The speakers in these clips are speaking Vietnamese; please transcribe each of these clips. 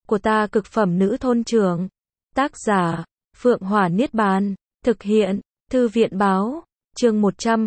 của ta cực phẩm nữ thôn trưởng. Tác giả, Phượng Hỏa Niết Bàn. Thực hiện, Thư viện báo. Chương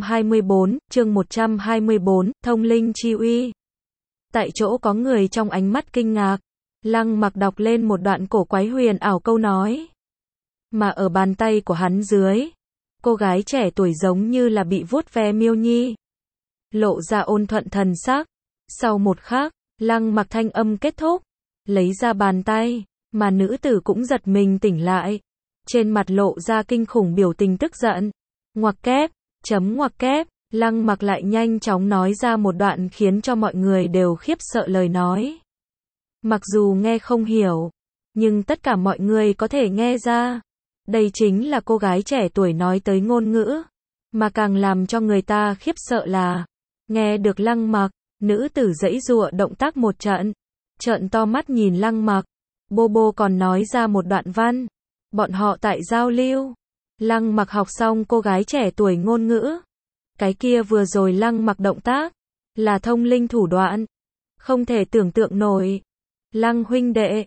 124, Thông linh chi uy. Tại chỗ có người trong ánh mắt kinh ngạc. Lăng Mặc đọc lên một đoạn cổ quái huyền ảo câu nói. Mà ở bàn tay của hắn dưới, cô gái trẻ tuổi giống như là bị vuốt ve miêu nhi, lộ ra ôn thuận thần sắc. Sau một khắc, Lăng Mặc thanh âm kết thúc, lấy ra bàn tay, mà nữ tử cũng giật mình tỉnh lại. Trên mặt lộ ra kinh khủng biểu tình tức giận. Ngoặc kép, ngoặc kép, Lăng Mặc lại nhanh chóng nói ra một đoạn khiến cho mọi người đều khiếp sợ lời nói. Mặc dù nghe không hiểu, nhưng tất cả mọi người có thể nghe ra. Đây chính là cô gái trẻ tuổi nói tới ngôn ngữ. Mà càng làm cho người ta khiếp sợ là, nghe được Lăng Mặc, nữ tử giãy giụa động tác một trận, trợn to mắt nhìn Lăng Mặc. Bô còn nói ra một đoạn văn. Bọn họ tại giao lưu. Lăng Mặc học xong cô gái trẻ tuổi ngôn ngữ. Cái kia vừa rồi Lăng Mặc động tác, là thông linh thủ đoạn. Không thể tưởng tượng nổi. Lăng huynh đệ,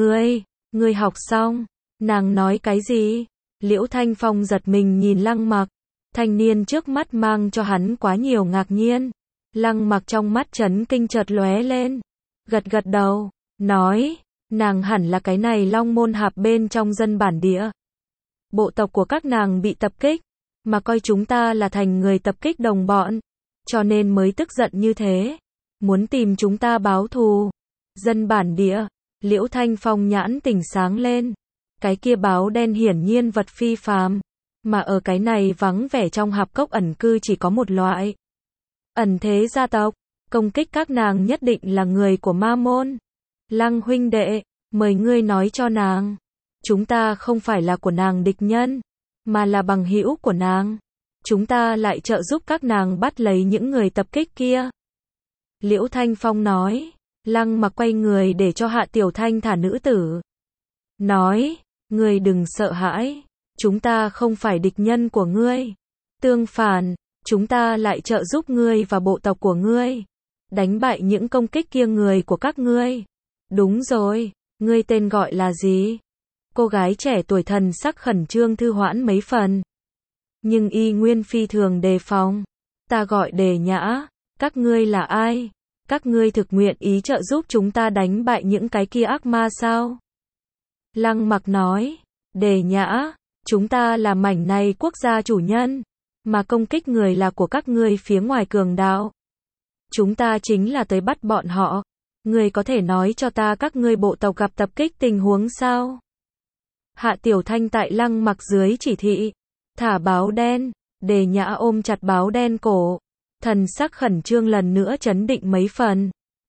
ngươi học xong. Nàng nói cái gì? Liễu Thanh Phong giật mình nhìn Lăng Mặc. Thanh niên trước mắt mang cho hắn quá nhiều ngạc nhiên. Lăng Mặc trong mắt chấn kinh chợt lóe lên. Gật đầu, nói, nàng hẳn là cái này Long Môn Hạp bên trong dân bản địa. Bộ tộc của các nàng bị tập kích, mà coi chúng ta là thành người tập kích đồng bọn, cho nên mới tức giận như thế, muốn tìm chúng ta báo thù. Dân bản địa, Liễu Thanh Phong nhãn tỉnh sáng lên. Cái kia báo đen hiển nhiên vật phi phàm, mà ở cái này vắng vẻ trong hạp cốc ẩn cư chỉ có một loại. Ẩn thế gia tộc, công kích các nàng nhất định là người của ma môn. Lăng huynh đệ, mời ngươi nói cho nàng, chúng ta không phải là của nàng địch nhân, mà là bằng hữu của nàng. Chúng ta lại trợ giúp các nàng bắt lấy những người tập kích kia. Liễu Thanh Phong nói. Lăng Mặc quay người để cho Hạ Tiểu Thanh thả nữ tử. Nói, ngươi đừng sợ hãi, chúng ta không phải địch nhân của ngươi. Tương phản, chúng ta lại trợ giúp ngươi và bộ tộc của ngươi, đánh bại những công kích kia người của các ngươi. Đúng rồi, ngươi tên gọi là gì? Cô gái trẻ tuổi thần sắc khẩn trương thư hoãn mấy phần. Nhưng y nguyên phi thường đề phòng. Ta gọi Đề Nhã, các ngươi là ai? Các ngươi thực nguyện ý trợ giúp chúng ta đánh bại những cái kia ác ma sao? Lăng Mặc nói, Đề Nhã, chúng ta là mảnh này quốc gia chủ nhân, mà công kích người là của các ngươi phía ngoài cường đạo. Chúng ta chính là tới bắt bọn họ. Ngươi có thể nói cho ta các ngươi bộ tộc gặp tập kích tình huống sao? Hạ Tiểu Thanh tại Lăng Mặc dưới chỉ thị, thả báo đen. Đề Nhã ôm chặt báo đen cổ, thần sắc khẩn trương lần nữa chấn định mấy phần.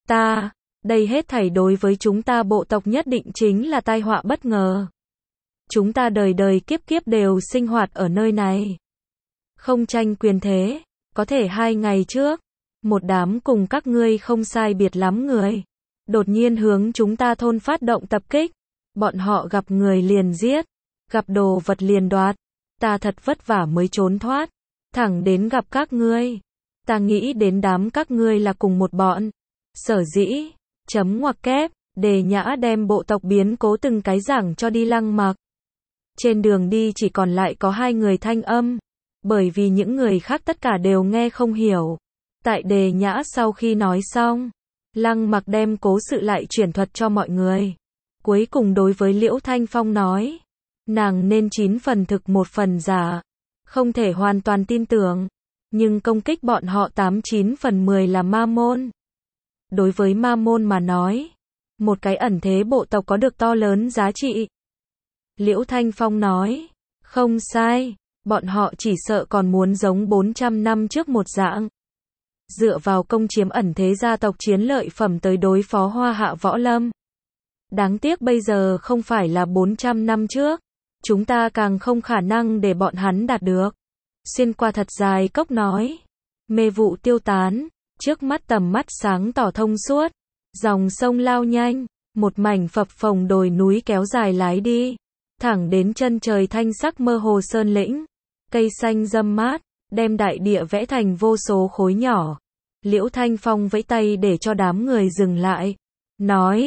Đây hết thảy đối với chúng ta bộ tộc nhất định chính là tai họa bất ngờ. Chúng ta đời đời kiếp kiếp đều sinh hoạt ở nơi này. Không tranh quyền thế, có thể 2 ngày trước, một đám cùng các ngươi không sai biệt lắm người, đột nhiên hướng chúng ta thôn phát động tập kích. Bọn họ gặp người liền giết, gặp đồ vật liền đoạt. Ta thật vất vả mới trốn thoát, thẳng đến gặp các ngươi. Ta nghĩ đến đám các ngươi là cùng một bọn. Sở dĩ, ngoặc kép, Đề Nhã đem bộ tộc biến cố từng cái giảng cho đi Lăng Mặc. Trên đường đi chỉ còn lại có 2 người thanh âm, bởi vì những người khác tất cả đều nghe không hiểu. Tại Đề Nhã sau khi nói xong, Lăng Mặc đem cố sự lại chuyển thuật cho mọi người. Cuối cùng đối với Liễu Thanh Phong nói, nàng nên 9 phần thực 1 phần giả, không thể hoàn toàn tin tưởng, nhưng công kích bọn họ 8-9 phần 10 là ma môn. Đối với ma môn mà nói, một cái ẩn thế bộ tộc có được to lớn giá trị. Liễu Thanh Phong nói, không sai, bọn họ chỉ sợ còn muốn giống 400 năm trước một dạng. Dựa vào công chiếm ẩn thế gia tộc chiến lợi phẩm tới đối phó Hoa Hạ Võ Lâm. Đáng tiếc bây giờ không phải là 400 năm trước, chúng ta càng không khả năng để bọn hắn đạt được. Xuyên qua thật dài cốc nói, mê vụ tiêu tán, trước mắt tầm mắt sáng tỏ thông suốt, dòng sông lao nhanh, một mảnh phập phồng đồi núi kéo dài lái đi, thẳng đến chân trời thanh sắc mơ hồ sơn lĩnh, cây xanh râm mát, đem đại địa vẽ thành vô số khối nhỏ. Liễu Thanh Phong vẫy tay để cho đám người dừng lại, nói,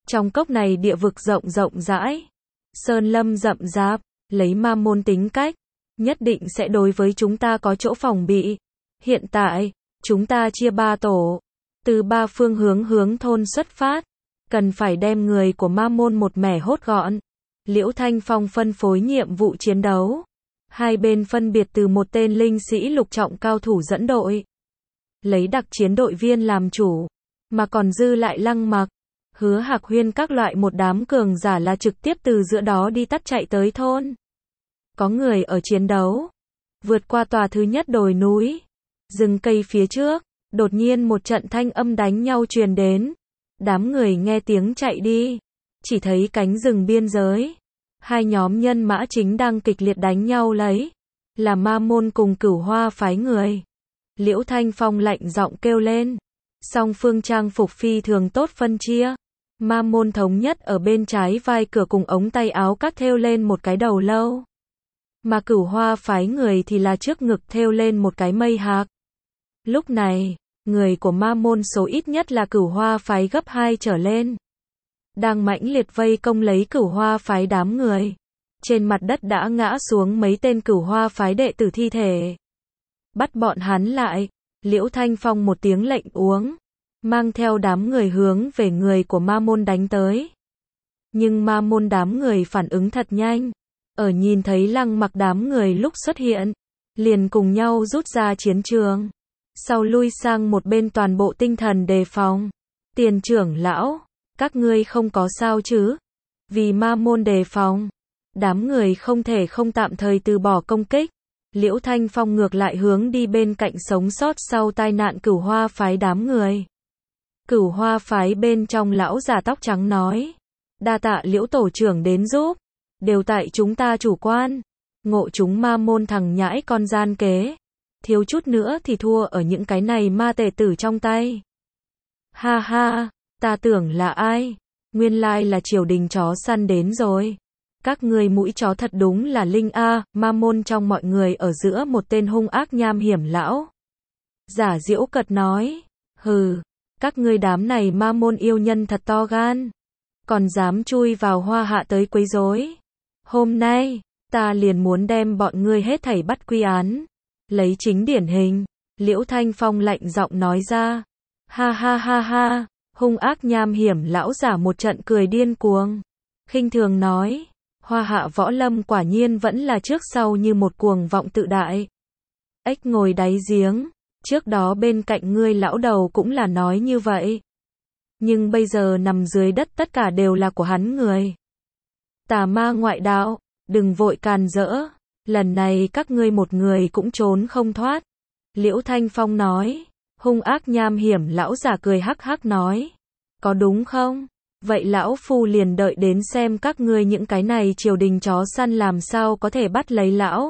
Trong cốc này địa vực rộng rộng rãi, sơn lâm rậm rạp, lấy ma môn tính cách, nhất định sẽ đối với chúng ta có chỗ phòng bị. Hiện tại, chúng ta chia 3 tổ, từ 3 phương hướng hướng thôn xuất phát, cần phải đem người của ma môn một mẻ hốt gọn. Liễu Thanh Phong phân phối nhiệm vụ chiến đấu. Hai bên phân biệt từ một tên linh sĩ lục trọng cao thủ dẫn đội, lấy đặc chiến đội viên làm chủ, mà còn dư lại Lăng Mặc, Hứa Hạc Huyên các loại một đám cường giả là trực tiếp từ giữa đó đi tắt chạy tới thôn. Có người ở chiến đấu, vượt qua tòa thứ nhất đồi núi, rừng cây phía trước, đột nhiên một trận thanh âm đánh nhau truyền đến. Đám người nghe tiếng chạy đi, chỉ thấy cánh rừng biên giới, hai nhóm nhân mã chính đang kịch liệt đánh nhau lấy, là ma môn cùng Cửu Hoa phái người. Liễu Thanh Phong lạnh giọng kêu lên, song phương trang phục phi thường tốt phân chia, ma môn thống nhất ở bên trái vai cửa cùng ống tay áo cắt thêu lên một cái đầu lâu, mà Cửu Hoa phái người thì là trước ngực thêu lên một cái mây hạc. Lúc này, người của ma môn số ít nhất là Cửu Hoa phái gấp 2 trở lên, đang mãnh liệt vây công lấy Cửu Hoa phái đám người. Trên mặt đất đã ngã xuống mấy tên Cửu Hoa phái đệ tử thi thể. Bắt bọn hắn lại, Liễu Thanh Phong một tiếng lệnh uống, mang theo đám người hướng về người của ma môn đánh tới. Nhưng ma môn đám người phản ứng thật nhanh, ở nhìn thấy Lăng Mặc đám người lúc xuất hiện, liền cùng nhau rút ra chiến trường, sau lui sang một bên toàn bộ tinh thần đề phòng. Tiền trưởng lão, các ngươi không có sao chứ? Vì ma môn đề phòng, đám người không thể không tạm thời từ bỏ công kích. Liễu Thanh Phong ngược lại hướng đi bên cạnh sống sót sau tai nạn Cửu Hoa phái đám người. Cửu Hoa phái bên trong lão già tóc trắng nói, đa tạ Liễu tổ trưởng đến giúp, đều tại chúng ta chủ quan, ngộ chúng ma môn thằng nhãi con gian kế, thiếu chút nữa thì thua ở những cái này ma tể tử trong tay. Ha ha, ta tưởng là ai, nguyên lai là triều đình chó săn đến rồi. Các ngươi mũi chó thật đúng là linh a. Ma môn trong mọi người ở giữa một tên hung ác nham hiểm lão giả giễu cợt nói, hừ, các ngươi đám này ma môn yêu nhân thật to gan, còn dám chui vào Hoa Hạ tới quấy rối. Hôm nay, ta liền muốn đem bọn ngươi hết thảy bắt quy án, lấy chính điển hình. Liễu Thanh Phong lạnh giọng nói ra. Ha ha ha ha, hung ác nham hiểm lão giả một trận cười điên cuồng, khinh thường nói, Hoa Hạ võ lâm quả nhiên vẫn là trước sau như một cuồng vọng tự đại. Ếch ngồi đáy giếng, trước đó bên cạnh ngươi lão đầu cũng là nói như vậy. Nhưng bây giờ nằm dưới đất tất cả đều là của hắn người. Tà ma ngoại đạo, đừng vội càn rỡ, lần này các ngươi một người cũng trốn không thoát. Liễu Thanh Phong nói, hung ác nham hiểm lão giả cười hắc hắc nói, có đúng không? Vậy lão phu liền đợi đến xem các ngươi những cái này triều đình chó săn làm sao có thể bắt lấy lão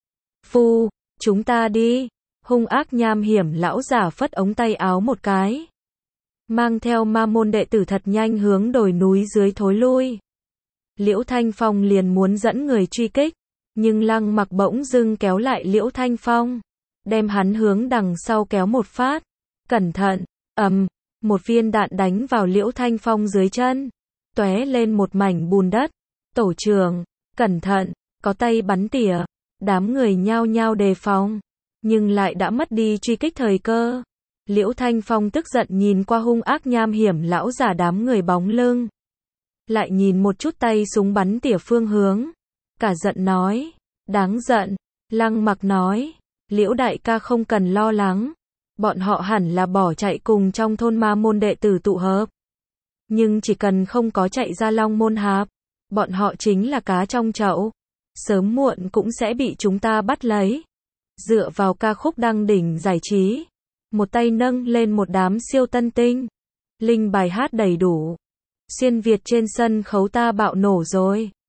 phu, chúng ta đi. Hung ác nham hiểm lão giả phất ống tay áo một cái, mang theo ma môn đệ tử thật nhanh hướng đồi núi dưới thối lui. Liễu Thanh Phong liền muốn dẫn người truy kích, nhưng Lăng Mặc bỗng dưng kéo lại Liễu Thanh Phong, đem hắn hướng đằng sau kéo một phát. Cẩn thận, một viên đạn đánh vào Liễu Thanh Phong dưới chân, tóe lên một mảnh bùn đất. Tổ trưởng, cẩn thận, có tay bắn tỉa. Đám người nhao nhao đề phòng, nhưng lại đã mất đi truy kích thời cơ. Liễu Thanh Phong tức giận nhìn qua hung ác nham hiểm lão giả đám người bóng lưng, lại nhìn một chút tay súng bắn tỉa phương hướng, cả giận nói, đáng giận. Lăng Mặc nói, Liễu đại ca không cần lo lắng, bọn họ hẳn là bỏ chạy cùng trong thôn ma môn đệ tử tụ hợp. Nhưng chỉ cần không có chạy ra Long Môn Hạp, bọn họ chính là cá trong chậu, sớm muộn cũng sẽ bị chúng ta bắt lấy. Dựa vào ca khúc đăng đỉnh giải trí, một tay nâng lên một đám siêu tân tinh, linh bài hát đầy đủ, xuyên Việt trên sân khấu ta bạo nổ rồi.